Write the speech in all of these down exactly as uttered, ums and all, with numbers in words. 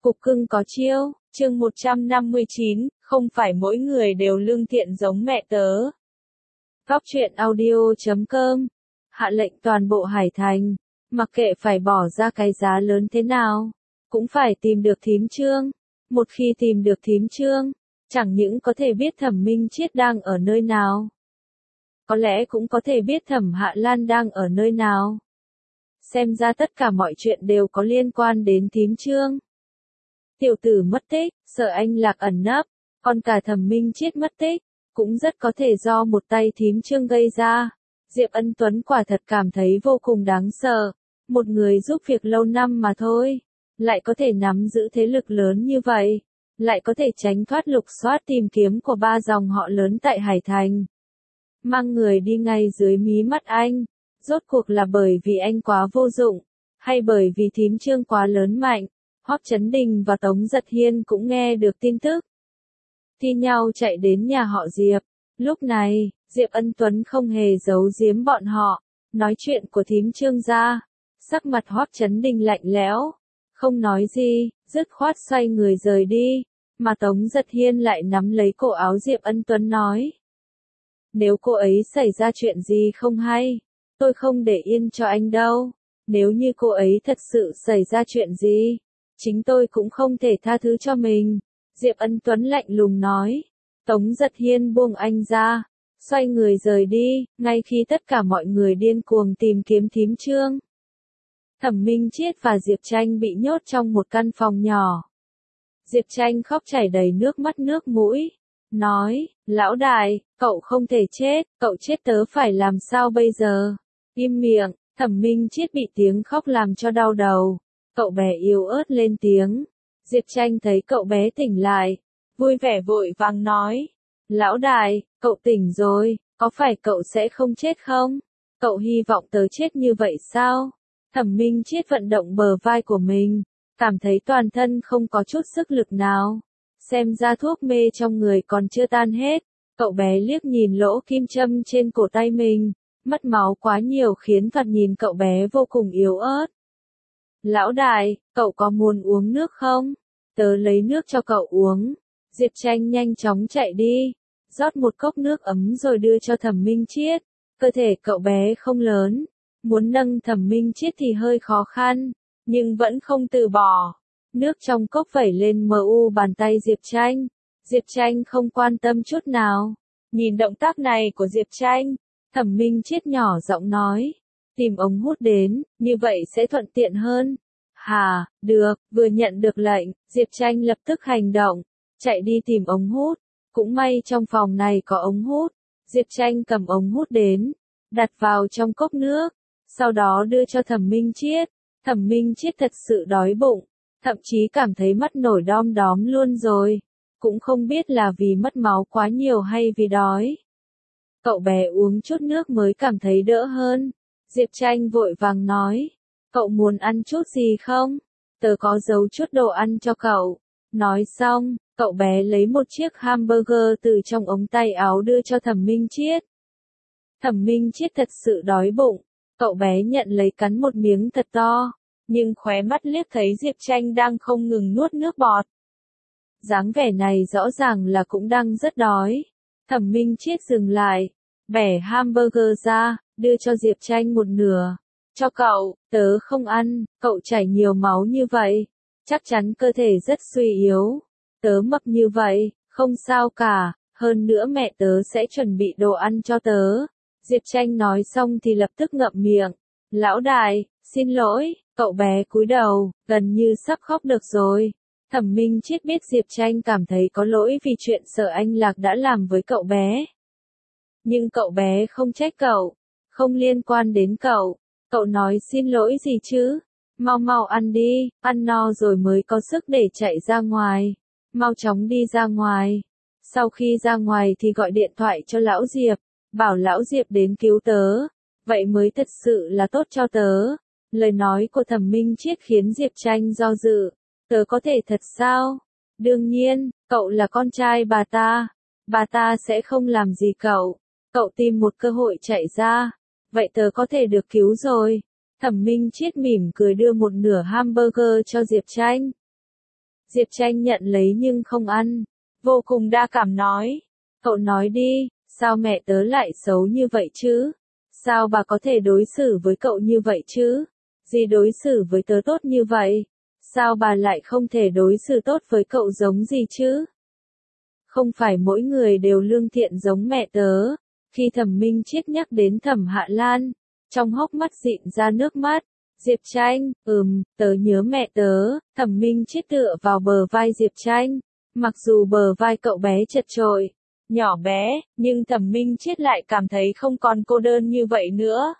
Cục cưng có chiêu, chương một trăm năm mươi chín, không phải mỗi người đều lương thiện giống mẹ tớ. Góc truyện audio chấm com, hạ lệnh toàn bộ Hải Thành, mặc kệ phải bỏ ra cái giá lớn thế nào, cũng phải tìm được thím Trương. Một khi tìm được thím Trương, chẳng những có thể biết Thẩm Minh Chiết đang ở nơi nào, có lẽ cũng có thể biết Thẩm Hạ Lan đang ở nơi nào. Xem ra tất cả mọi chuyện đều có liên quan đến thím Trương. Tiểu tử mất tích, sợ anh lạc ẩn nấp, còn cả Thẩm Minh Chiết mất tích, cũng rất có thể do một tay thím Trương gây ra. Diệp Ân Tuấn quả thật cảm thấy vô cùng đáng sợ, một người giúp việc lâu năm mà thôi, lại có thể nắm giữ thế lực lớn như vậy, lại có thể tránh thoát lục soát tìm kiếm của ba dòng họ lớn tại Hải Thành. Mang người đi ngay dưới mí mắt anh, rốt cuộc là bởi vì anh quá vô dụng, hay bởi vì thím Trương quá lớn mạnh. Hoắc Chấn Đình và Tống Giật Hiên cũng nghe được tin tức, thi nhau chạy đến nhà họ Diệp. Lúc này, Diệp Ân Tuấn không hề giấu giếm bọn họ, nói chuyện của thím Trương ra. Sắc mặt Hoắc Chấn Đình lạnh lẽo, không nói gì, dứt khoát xoay người rời đi, mà Tống Giật Hiên lại nắm lấy cổ áo Diệp Ân Tuấn nói: nếu cô ấy xảy ra chuyện gì không hay, tôi không để yên cho anh đâu. Nếu như cô ấy thật sự xảy ra chuyện gì, chính tôi cũng không thể tha thứ cho mình. Diệp Ân Tuấn lạnh lùng nói. Tống Giật Hiên buông anh ra, xoay người rời đi, ngay khi tất cả mọi người điên cuồng tìm kiếm thím Trương. Thẩm Minh Chiết và Diệp Tranh bị nhốt trong một căn phòng nhỏ. Diệp Tranh khóc chảy đầy nước mắt nước mũi, nói: lão đại, cậu không thể chết, cậu chết tớ phải làm sao bây giờ? Im miệng. Thẩm Minh Chiết bị tiếng khóc làm cho đau đầu. Cậu bé yếu ớt lên tiếng. Diệp Tranh thấy cậu bé tỉnh lại, vui vẻ vội vàng nói: lão đại, cậu tỉnh rồi, có phải cậu sẽ không chết không? Cậu hy vọng tớ chết như vậy sao? Thẩm Minh Chiết vận động bờ vai của mình, cảm thấy toàn thân không có chút sức lực nào. Xem ra thuốc mê trong người còn chưa tan hết. Cậu bé liếc nhìn lỗ kim châm trên cổ tay mình, mất máu quá nhiều khiến thoạt nhìn cậu bé vô cùng yếu ớt. Lão đại, cậu có muốn uống nước không? Tớ lấy nước cho cậu uống. Diệp Tranh nhanh chóng chạy đi, rót một cốc nước ấm rồi đưa cho Thẩm Minh Chiết. Cơ thể cậu bé không lớn, muốn nâng Thẩm Minh Chiết thì hơi khó khăn, nhưng vẫn không từ bỏ. Nước trong cốc vẩy lên mờ u bàn tay Diệp Tranh. Diệp Tranh không quan tâm chút nào. Nhìn động tác này của Diệp Tranh, Thẩm Minh Chiết nhỏ giọng nói: tìm ống hút đến, như vậy sẽ thuận tiện hơn. Hà, được, vừa nhận được lệnh, Diệp Tranh lập tức hành động, chạy đi tìm ống hút. Cũng may trong phòng này có ống hút. Diệp Tranh cầm ống hút đến, đặt vào trong cốc nước, sau đó đưa cho Thẩm Minh Chiết. Thẩm Minh Chiết thật sự đói bụng, thậm chí cảm thấy mắt nổi đom đóm luôn rồi, cũng không biết là vì mất máu quá nhiều hay vì đói. Cậu bé uống chút nước mới cảm thấy đỡ hơn. Diệp Tranh vội vàng nói: cậu muốn ăn chút gì không? Tớ có giấu chút đồ ăn cho cậu. Nói xong, cậu bé lấy một chiếc hamburger từ trong ống tay áo đưa cho Thẩm Minh Chiết. Thẩm Minh Chiết thật sự đói bụng, cậu bé nhận lấy cắn một miếng thật to, nhưng khóe mắt liếc thấy Diệp Tranh đang không ngừng nuốt nước bọt. Dáng vẻ này rõ ràng là cũng đang rất đói. Thẩm Minh Chiết dừng lại, bẻ hamburger ra, đưa cho Diệp Tranh một nửa. Cho cậu, tớ không ăn, cậu chảy nhiều máu như vậy, chắc chắn cơ thể rất suy yếu. Tớ mập như vậy, không sao cả, hơn nữa mẹ tớ sẽ chuẩn bị đồ ăn cho tớ. Diệp Tranh nói xong thì lập tức ngậm miệng. Lão đại, xin lỗi. Cậu bé cúi đầu, gần như sắp khóc được rồi. Thẩm Minh Chiết biết Diệp Tranh cảm thấy có lỗi vì chuyện sợ anh Lạc đã làm với cậu bé. Nhưng cậu bé không trách cậu, không liên quan đến cậu. Cậu nói xin lỗi gì chứ? Mau mau ăn đi, ăn no rồi mới có sức để chạy ra ngoài. Mau chóng đi ra ngoài. Sau khi ra ngoài thì gọi điện thoại cho lão Diệp, bảo lão Diệp đến cứu tớ. Vậy mới thật sự là tốt cho tớ. Lời nói của Thẩm Minh Chiết khiến Diệp Tranh do dự. Tớ có thể thật sao? Đương nhiên, cậu là con trai bà ta. Bà ta sẽ không làm gì cậu. Cậu tìm một cơ hội chạy ra. Vậy tớ có thể được cứu rồi. Thẩm Minh Chiết mỉm cười đưa một nửa hamburger cho Diệp Tranh. Diệp Tranh nhận lấy nhưng không ăn. Vô cùng đa cảm nói. Cậu nói đi, sao mẹ tớ lại xấu như vậy chứ? Sao bà có thể đối xử với cậu như vậy chứ? Dì đối xử với tớ tốt như vậy. Sao bà lại không thể đối xử tốt với cậu giống gì chứ? Không phải mỗi người đều lương thiện giống mẹ tớ. Khi Thẩm Minh Chiết nhắc đến Thẩm Hạ Lan, trong hốc mắt dịn ra nước mắt. Diệp Tranh, ừm, tớ nhớ mẹ tớ. Thẩm Minh Chiết tựa vào bờ vai Diệp Tranh. Mặc dù bờ vai cậu bé chật chội, nhỏ bé, nhưng Thẩm Minh Chiết lại cảm thấy không còn cô đơn như vậy nữa.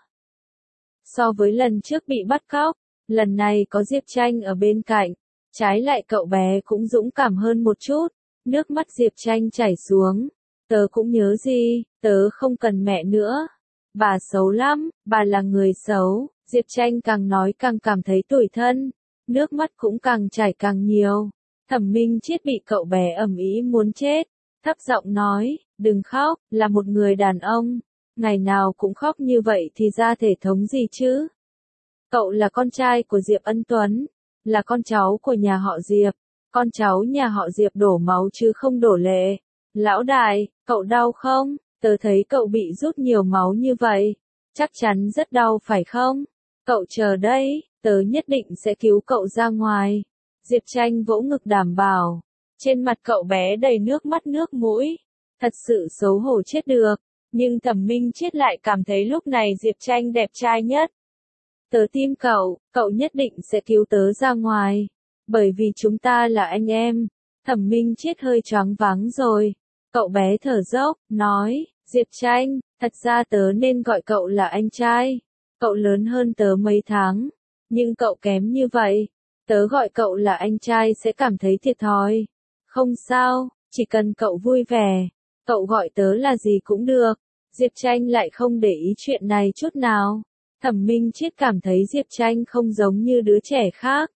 So với lần trước bị bắt cóc, lần này có Diệp Tranh ở bên cạnh, trái lại cậu bé cũng dũng cảm hơn một chút. Nước mắt Diệp Tranh chảy xuống. Tớ cũng nhớ gì, tớ không cần mẹ nữa. Bà xấu lắm, bà là người xấu. Diệp Tranh càng nói càng cảm thấy tủi thân. Nước mắt cũng càng chảy càng nhiều. Thẩm Minh Chiết bị cậu bé ầm ĩ muốn chết. Thấp giọng nói, đừng khóc, là một người đàn ông. Ngày nào cũng khóc như vậy thì ra thể thống gì chứ? Cậu là con trai của Diệp Ân Tuấn. Là con cháu của nhà họ Diệp. Con cháu nhà họ Diệp đổ máu chứ không đổ lệ. Lão đại, cậu đau không? Tớ thấy cậu bị rút nhiều máu như vậy. Chắc chắn rất đau phải không? Cậu chờ đây, tớ nhất định sẽ cứu cậu ra ngoài. Diệp Tranh vỗ ngực đảm bảo. Trên mặt cậu bé đầy nước mắt nước mũi. Thật sự xấu hổ chết được. Nhưng Thẩm Minh Chiết lại cảm thấy lúc này Diệp Tranh đẹp trai nhất. Tớ tin cậu, cậu nhất định sẽ cứu tớ ra ngoài. Bởi vì chúng ta là anh em. Thẩm Minh Chiết hơi choáng váng rồi. Cậu bé thở dốc, nói, Diệp Tranh, thật ra tớ nên gọi cậu là anh trai. Cậu lớn hơn tớ mấy tháng. Nhưng cậu kém như vậy. Tớ gọi cậu là anh trai sẽ cảm thấy thiệt thòi. Không sao, chỉ cần cậu vui vẻ. Cậu gọi tớ là gì cũng được. Diệp Tranh lại không để ý chuyện này chút nào. Thẩm Minh Chiết cảm thấy Diệp Tranh không giống như đứa trẻ khác.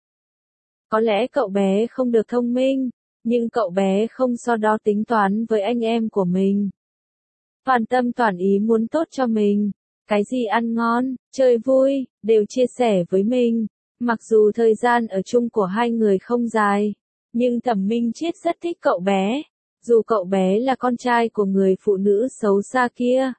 Có lẽ cậu bé không được thông minh, nhưng cậu bé không so đo tính toán với anh em của mình. Toàn tâm toàn ý muốn tốt cho mình. Cái gì ăn ngon, chơi vui, đều chia sẻ với mình. Mặc dù thời gian ở chung của hai người không dài, nhưng Thẩm Minh Chiết rất thích cậu bé. Dù cậu bé là con trai của người phụ nữ xấu xa kia.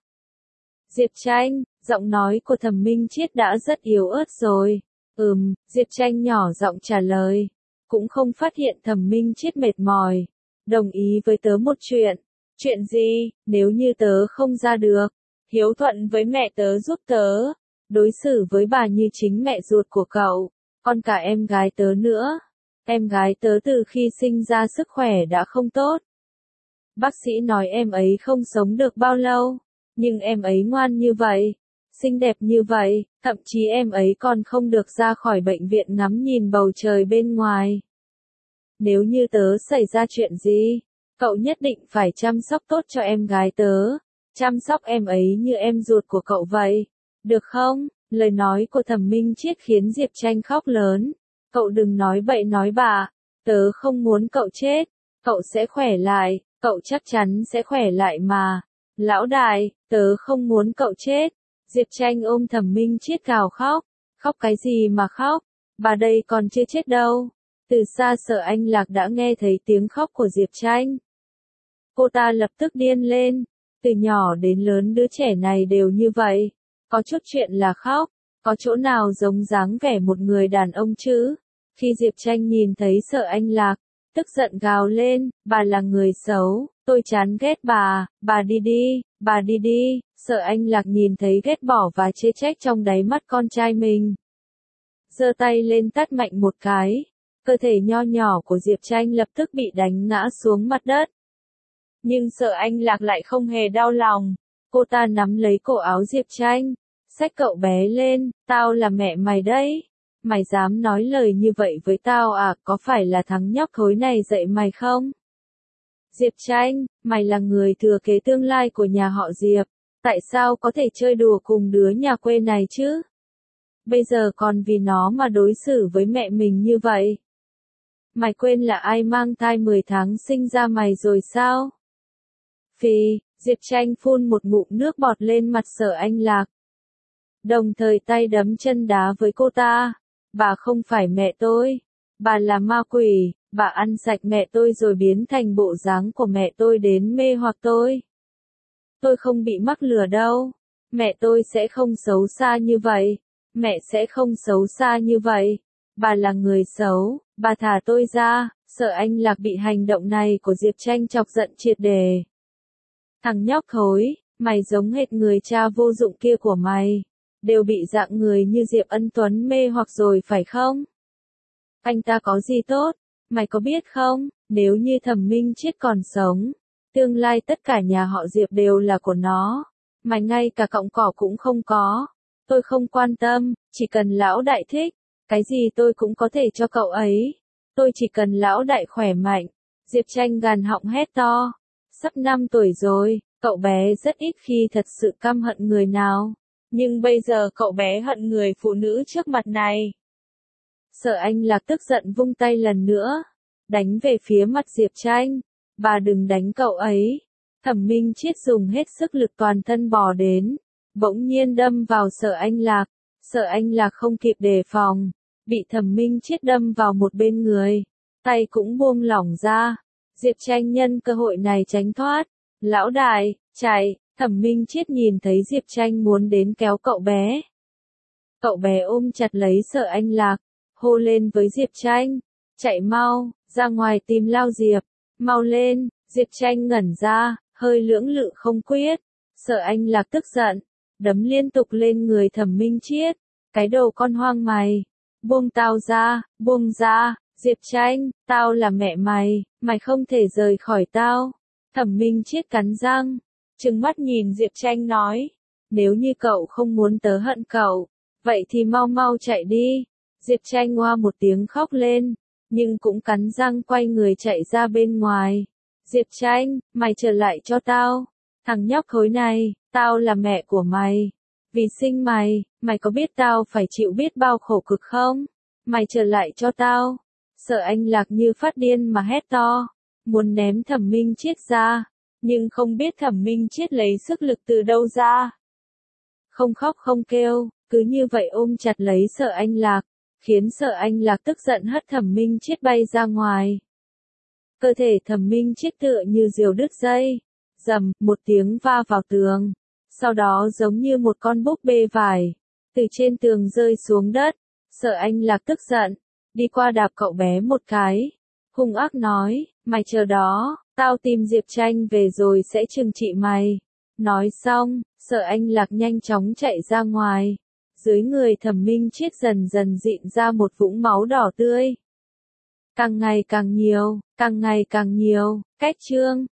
Diệp Tranh, giọng nói của Thẩm Minh Chiết đã rất yếu ớt rồi. Ừm, Diệp Tranh nhỏ giọng trả lời. Cũng không phát hiện Thẩm Minh Chiết mệt mỏi. Đồng ý với tớ một chuyện. Chuyện gì, nếu như tớ không ra được. Hiếu thuận với mẹ tớ giúp tớ. Đối xử với bà như chính mẹ ruột của cậu. Còn cả em gái tớ nữa. Em gái tớ từ khi sinh ra sức khỏe đã không tốt. Bác sĩ nói em ấy không sống được bao lâu. Nhưng em ấy ngoan như vậy. Xinh đẹp như vậy, thậm chí em ấy còn không được ra khỏi bệnh viện ngắm nhìn bầu trời bên ngoài. Nếu như tớ xảy ra chuyện gì, cậu nhất định phải chăm sóc tốt cho em gái tớ. Chăm sóc em ấy như em ruột của cậu vậy. Được không? Lời nói của Thẩm Minh Chiết khiến Diệp Tranh khóc lớn. Cậu đừng nói bậy nói bạ. Tớ không muốn cậu chết. Cậu sẽ khỏe lại. Cậu chắc chắn sẽ khỏe lại mà. Lão đại, tớ không muốn cậu chết. Diệp Tranh ôm Thẩm Minh Chiết gào khóc. Khóc cái gì mà khóc? Bà đây còn chưa chết đâu. Từ xa Sở Anh Lạc đã nghe thấy tiếng khóc của Diệp Tranh. Cô ta lập tức điên lên. Từ nhỏ đến lớn đứa trẻ này đều như vậy. Có chút chuyện là khóc. Có chỗ nào giống dáng vẻ một người đàn ông chứ? Khi Diệp Tranh nhìn thấy Sở Anh Lạc, tức giận gào lên, bà là người xấu, tôi chán ghét bà, bà đi đi, bà đi đi. Sở Anh Lạc nhìn thấy ghét bỏ và chê trách trong đáy mắt con trai mình. Giơ tay lên tát mạnh một cái, cơ thể nho nhỏ của Diệp Tranh lập tức bị đánh ngã xuống mặt đất. Nhưng Sở Anh Lạc lại không hề đau lòng, cô ta nắm lấy cổ áo Diệp Tranh, xách cậu bé lên, tao là mẹ mày đấy. Mày dám nói lời như vậy với tao à, có phải là thằng nhóc thối này dạy mày không? Diệp Tranh, mày là người thừa kế tương lai của nhà họ Diệp, tại sao có thể chơi đùa cùng đứa nhà quê này chứ? Bây giờ còn vì nó mà đối xử với mẹ mình như vậy. Mày quên là ai mang thai mười tháng sinh ra mày rồi sao? Phì, Diệp Tranh phun một ngụm nước bọt lên mặt Sở Anh Lạc. Đồng thời tay đấm chân đá với cô ta. Bà không phải mẹ tôi. Bà là ma quỷ, bà ăn sạch mẹ tôi rồi biến thành bộ dáng của mẹ tôi đến mê hoặc tôi. Tôi không bị mắc lừa đâu. Mẹ tôi sẽ không xấu xa như vậy. Mẹ sẽ không xấu xa như vậy. Bà là người xấu, bà thả tôi ra. Sợ anh Lạc bị hành động này của Diệp Tranh chọc giận triệt đề. Thằng nhóc thối, mày giống hệt người cha vô dụng kia của mày. Đều bị dạng người như Diệp Ân Tuấn mê hoặc rồi phải không? Anh ta có gì tốt? Mày có biết không, nếu như Thẩm Minh Chiết còn sống, tương lai tất cả nhà họ Diệp đều là của nó. Mày ngay cả cọng cỏ cũng không có. Tôi không quan tâm, chỉ cần lão đại thích, cái gì tôi cũng có thể cho cậu ấy. Tôi chỉ cần lão đại khỏe mạnh. Diệp Tranh gàn họng hét to. Sắp năm tuổi rồi, cậu bé rất ít khi thật sự căm hận người nào. Nhưng bây giờ cậu bé hận người phụ nữ trước mặt này. Sợ anh Lạc tức giận vung tay lần nữa, đánh về phía mặt Diệp Tranh. Bà đừng đánh cậu ấy. Thẩm Minh Chiết dùng hết sức lực toàn thân bò đến, bỗng nhiên đâm vào Sợ Anh Lạc. Sợ Anh Lạc không kịp đề phòng, bị Thẩm Minh Chiết đâm vào một bên người, tay cũng buông lỏng ra. Diệp Tranh nhân cơ hội này tránh thoát. Lão đại, chạy! Thẩm Minh Chiết nhìn thấy Diệp Tranh muốn đến kéo cậu bé. Cậu bé ôm chặt lấy Sợ Anh Lạc, hô lên với Diệp Tranh. Chạy mau, ra ngoài tìm Lao Diệp, mau lên. Diệp Tranh ngẩn ra, hơi lưỡng lự không quyết. Sợ Anh Lạc tức giận, đấm liên tục lên người Thẩm Minh Chiết. Cái đồ con hoang mày, buông tao ra, buông ra. Diệp Tranh, tao là mẹ mày, mày không thể rời khỏi tao. Thẩm Minh Chiết cắn răng, trừng mắt nhìn Diệp Tranh nói. Nếu như cậu không muốn tớ hận cậu, vậy thì mau mau chạy đi. Diệp Tranh oa một tiếng khóc lên, nhưng cũng cắn răng quay người chạy ra bên ngoài. Diệp Tranh, mày trở lại cho tao. Thằng nhóc thối này, tao là mẹ của mày. Vì sinh mày, mày có biết tao phải chịu biết bao khổ cực không? Mày trở lại cho tao. Sợ Anh Lạc như phát điên mà hét to, muốn ném Thẩm Minh Chiết ra, nhưng không biết Thẩm Minh Chiết lấy sức lực từ đâu ra. Không khóc không kêu, cứ như vậy ôm chặt lấy Sợ Anh Lạc, khiến Sợ Anh Lạc tức giận hất Thẩm Minh Chiết bay ra ngoài. Cơ thể Thẩm Minh Chiết tựa như diều đứt dây, rầm, một tiếng va vào tường, sau đó giống như một con búp bê vải, từ trên tường rơi xuống đất. Sợ Anh Lạc tức giận, đi qua đạp cậu bé một cái, hung ác nói, mày chờ đó, tao tìm Diệp Tranh về rồi sẽ trừng trị mày. Nói xong, Sợ Anh Lạc nhanh chóng chạy ra ngoài. Dưới người Thẩm Minh Chiết dần dần rịn ra một vũng máu đỏ tươi. Càng ngày càng nhiều, càng ngày càng nhiều, cách chương.